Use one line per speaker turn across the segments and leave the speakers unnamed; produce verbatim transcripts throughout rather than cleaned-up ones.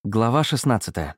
Глава шестнадцатая.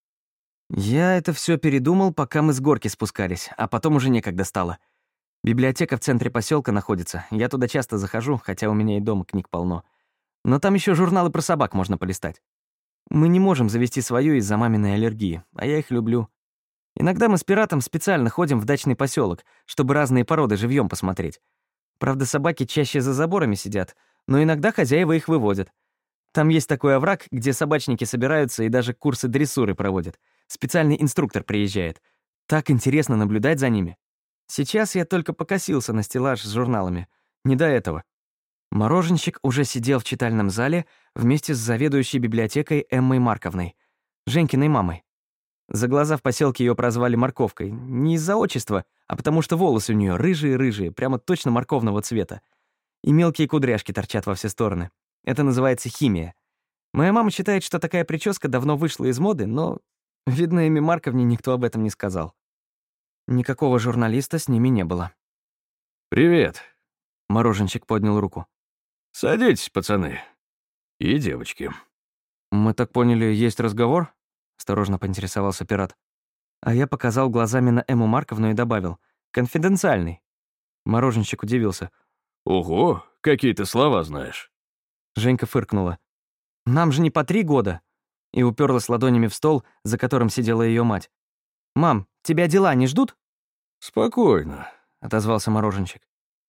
Я это все передумал, пока мы с горки спускались, а потом уже некогда стало. Библиотека в центре поселка находится. Я туда часто захожу, хотя у меня и дома книг полно. Но там еще журналы про собак можно полистать. Мы не можем завести свою из-за маминой аллергии, а я их люблю. Иногда мы с пиратом специально ходим в дачный поселок, чтобы разные породы живьем посмотреть. Правда, собаки чаще за заборами сидят, но иногда хозяева их выводят. Там есть такой овраг, где собачники собираются и даже курсы дрессуры проводят. Специальный инструктор приезжает. Так интересно наблюдать за ними. Сейчас я только покосился на стеллаж с журналами. Не до этого. Мороженщик уже сидел в читальном зале вместе с заведующей библиотекой Эммой Марковной, Женькиной мамой. За глаза в поселке ее прозвали морковкой. Не из-за отчества, а потому что волосы у нее рыжие-рыжие, прямо точно морковного цвета. И мелкие кудряшки торчат во все стороны. Это называется химия. Моя мама считает, что такая прическа давно вышла из моды, но, видно, Эми Марковне никто об этом не сказал. Никакого журналиста с ними не было.
«Привет»,
— Мороженщик поднял руку.
«Садитесь, пацаны. И девочки».
«Мы так поняли, есть разговор?» — осторожно поинтересовался пират. А я показал глазами на Эмму Марковну и добавил: «Конфиденциальный». Мороженщик удивился.
«Ого, какие ты слова знаешь».
Женька фыркнула. «Нам же не по три года!» И уперлась ладонями в стол, за которым сидела ее мать. «Мам, тебя дела не ждут?»
«Спокойно»,
— отозвался Мороженщик.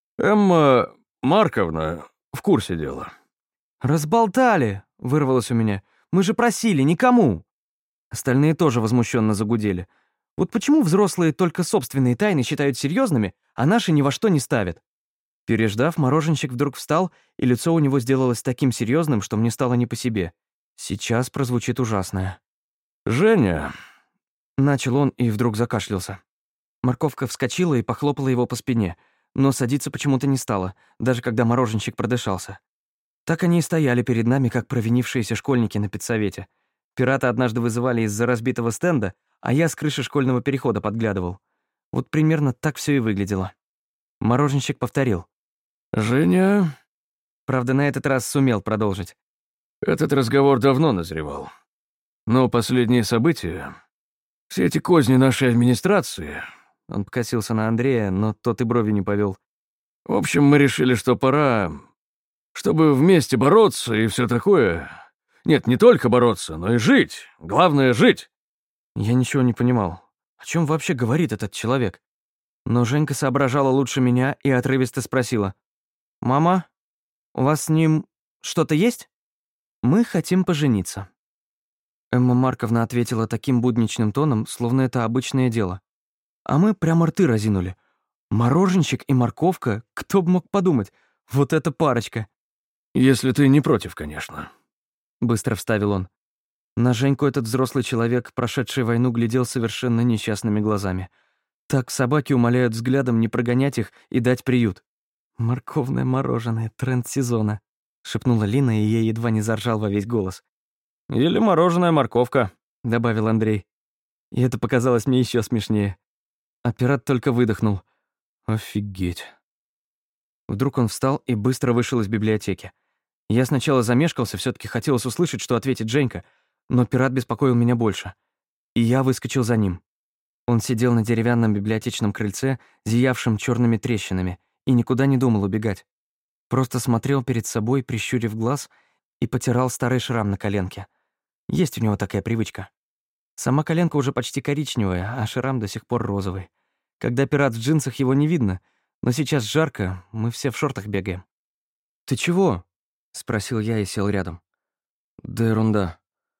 «Эмма Марковна в курсе дела».
«Разболтали!» — вырвалось у меня. «Мы же просили, никому!» Остальные тоже возмущенно загудели. Вот почему взрослые только собственные тайны считают серьезными, а наши ни во что не ставят? Переждав, Мороженщик вдруг встал, и лицо у него сделалось таким серьезным, что мне стало не по себе. Сейчас прозвучит ужасное.
«Женя»,
— начал он и вдруг закашлялся. Морковка вскочила и похлопала его по спине, но садиться почему-то не стала, даже когда Мороженщик продышался. Так они и стояли перед нами, как провинившиеся школьники на педсовете. Пирата однажды вызывали из-за разбитого стенда, а я с крыши школьного перехода подглядывал. Вот примерно так все и выглядело. Мороженщик повторил.
«Женя,
Правда, на этот раз сумел продолжить.
этот разговор давно назревал. Но последние события, все эти козни нашей администрации...»
Он покосился на Андрея, но тот и брови не повел.
В общем, мы решили, что пора, чтобы вместе бороться и все такое. Нет, не только бороться, но и жить. Главное — жить.
Я ничего не понимал. О чем вообще говорит этот человек? Но Женька соображала лучше меня и отрывисто спросила. «Мама, у вас с ним что-то есть?» «Мы хотим пожениться». Эмма Марковна ответила таким будничным тоном, словно это обычное дело. А мы прямо рты разинули. Мороженщик и морковка, кто бы мог подумать, вот эта парочка.
Если ты не против, конечно.
Быстро вставил он. На Женьку этот взрослый человек, прошедший войну, глядел совершенно несчастными глазами. Так собаки умоляют взглядом не прогонять их и дать приют. «Морковное мороженое, тренд сезона», — шепнула Лина, и я едва не заржал во весь голос.
«Или мороженая морковка»,
— добавил Андрей. И это показалось мне еще смешнее. А пират только выдохнул. «Офигеть». Вдруг он встал и быстро вышел из библиотеки. Я сначала замешкался, все таки хотелось услышать, что ответит Женька, но пират беспокоил меня больше. И я выскочил за ним. Он сидел на деревянном библиотечном крыльце, зиявшем черными трещинами, и никуда не думал убегать. Просто смотрел перед собой, прищурив глаз, и потирал старый шрам на коленке. Есть у него такая привычка. Сама коленка уже почти коричневая, а шрам до сих пор розовый. Когда пират в джинсах, его не видно, но сейчас жарко, мы все в шортах бегаем. «Ты чего?» — спросил я и сел рядом. «Да ерунда».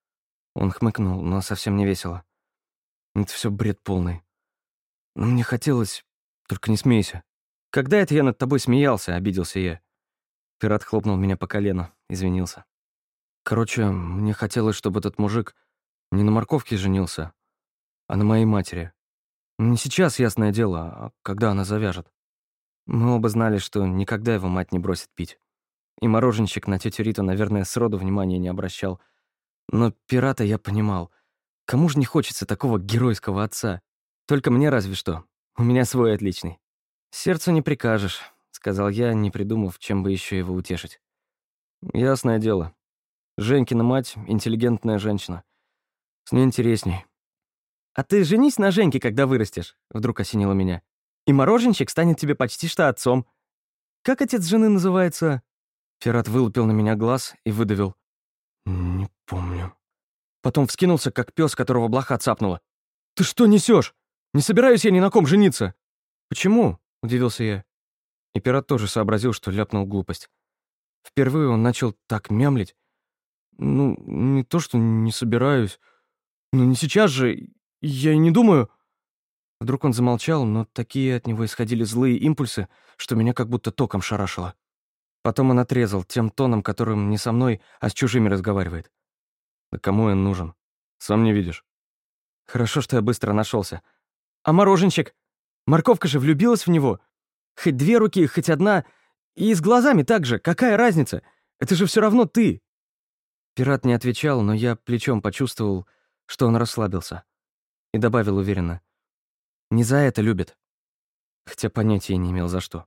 Он хмыкнул, но совсем не весело. «Это все бред полный. Но мне хотелось... Только не смейся. Когда это я над тобой смеялся?» — обиделся я. Пират хлопнул меня по колену, извинился. «Короче, мне хотелось, чтобы этот мужик не на морковке женился, а на моей матери. Не сейчас, ясное дело, а когда она завяжет». Мы оба знали, что никогда его мать не бросит пить. И мороженщик на тетю Риту, наверное, сроду внимания не обращал. Но пирата я понимал. Кому же не хочется такого геройского отца? Только мне разве что. У меня свой отличный. «Сердцу не прикажешь», — сказал я, не придумав, чем бы еще его утешить. «Ясное дело». Женькина мать — интеллигентная женщина. С ней интересней. «А ты женись на Женьке, когда вырастешь», — вдруг осенило меня. «И мороженщик станет тебе почти что отцом. Как отец жены называется?» Ферат вылупил на меня глаз и выдавил. «Не помню». Потом вскинулся, как пес, которого блоха цапнула. «Ты что несешь? Не собираюсь я ни на ком жениться!» «Почему?» — удивился я. И пират тоже сообразил, что ляпнул глупость. Впервые он начал так мямлить. «Ну, не то, что не собираюсь. Ну, не сейчас же. Я и не думаю...» Вдруг он замолчал, но такие от него исходили злые импульсы, что меня как будто током шарашило. Потом он отрезал тем тоном, которым не со мной, а с чужими разговаривает. «Да кому он нужен? Сам не видишь». Хорошо, что я быстро нашелся. «А мороженщик? Морковка же влюбилась в него. Хоть две руки, хоть одна. И с глазами так же. Какая разница? Это же все равно ты». Пират не отвечал, но я плечом почувствовал, что он расслабился. И добавил уверенно. «Не за это любит». Хотя понятия не имел, за что.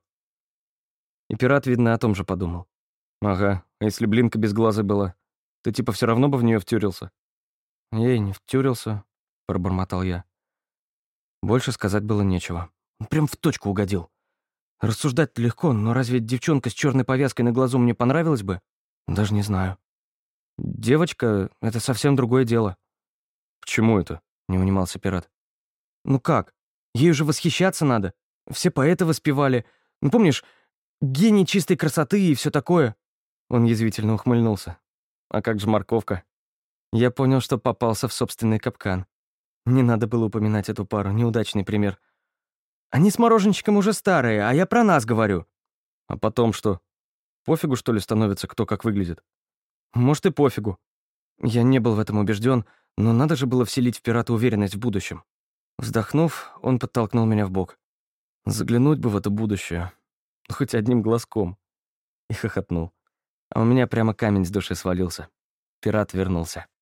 И пират, видно, о том же подумал. «Ага, а если Блинка без глаза была, ты типа все равно бы в нее втюрился?» «Я и не втюрился», — пробормотал я. Больше сказать было нечего. Он прям в точку угодил. Рассуждать-то легко, но разве девчонка с черной повязкой на глазу мне понравилась бы? Даже не знаю. Девочка — это совсем другое дело. «Почему это?» — не унимался пират. «Ну как? Ею же восхищаться надо. Все поэты воспевали. Ну, помнишь, гений чистой красоты и все такое?» Он язвительно ухмыльнулся. «А как же морковка?» Я понял, что попался в собственный капкан. Не надо было упоминать эту пару, неудачный пример. Они с мороженщиком уже старые, а я про нас говорю. А потом что? Пофигу, что ли, становится, кто как выглядит? Может, и пофигу. Я не был в этом убежден, но надо же было вселить в пирата уверенность в будущем. Вздохнув, он подтолкнул меня в бок. Заглянуть бы в это будущее. Хоть одним глазком. И хохотнул. А у меня прямо камень с души свалился. Пират вернулся.